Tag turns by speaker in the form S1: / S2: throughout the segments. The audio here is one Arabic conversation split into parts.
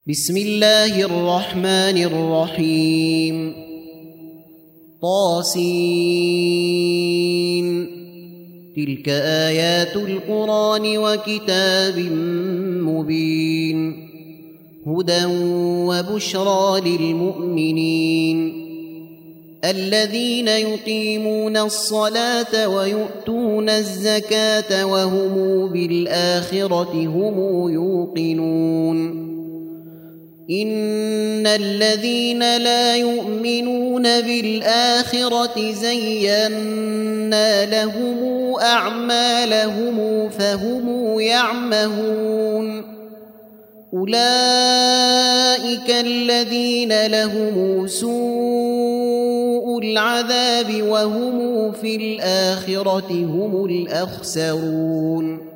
S1: بسم الله الرحمن الرحيم طاسين تلك آيات القرآن وكتاب مبين هدى وبشرى للمؤمنين الذين يقيمون الصلاة ويؤتون الزكاة وهم بالآخرة هم يوقنون إن الذين لا يؤمنون بالآخرة زينا لهم أعمالهم فهم يعمهون أولئك الذين لهم سوء العذاب وهم في الآخرة هم الأخسرون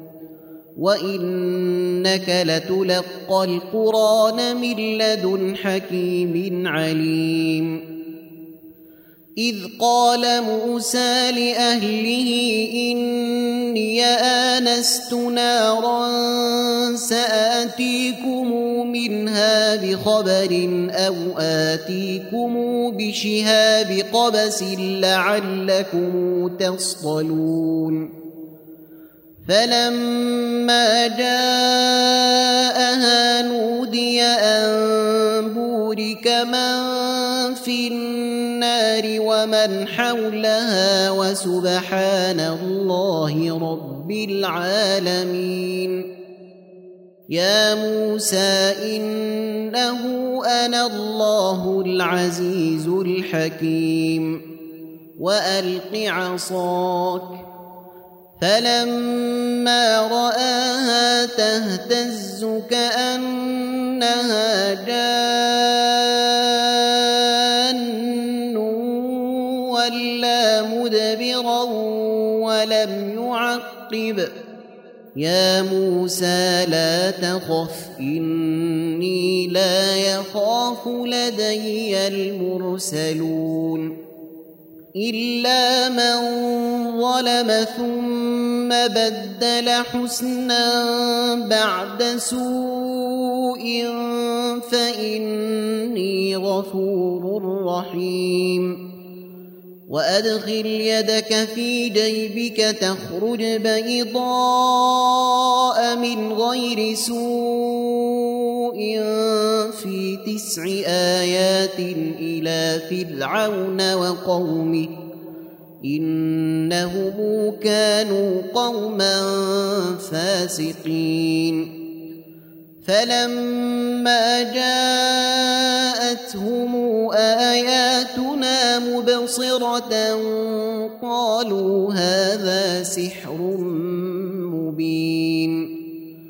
S1: وإنك لتلقى القرآن من لدن حكيم عليم إذ قال موسى لأهله إني آنست نارا سآتيكم منها بخبر أو آتيكم بشهاب قبس لعلكم تصطلون فلما جاءها نودي أن بورك من في النار ومن حولها وسبحان الله رب العالمين يا موسى إنه أنا الله العزيز الحكيم وألق عصاك فلما رآها تهتز كأنها جان ولا مدبرا ولم يعقب يا موسى لا تخف إني لا يخاف لدي المرسلون إلا من ظلم ثم بدل حسنا بعد سوء فإني غفور رحيم وأدخل يدك في جيبك تخرج بيضاء من غير سوء في 9 آيات إلى فرعون وقومه إنهم كانوا قوما فاسقين فلما جاءتهم آياتنا مبصرة قالوا هذا سحر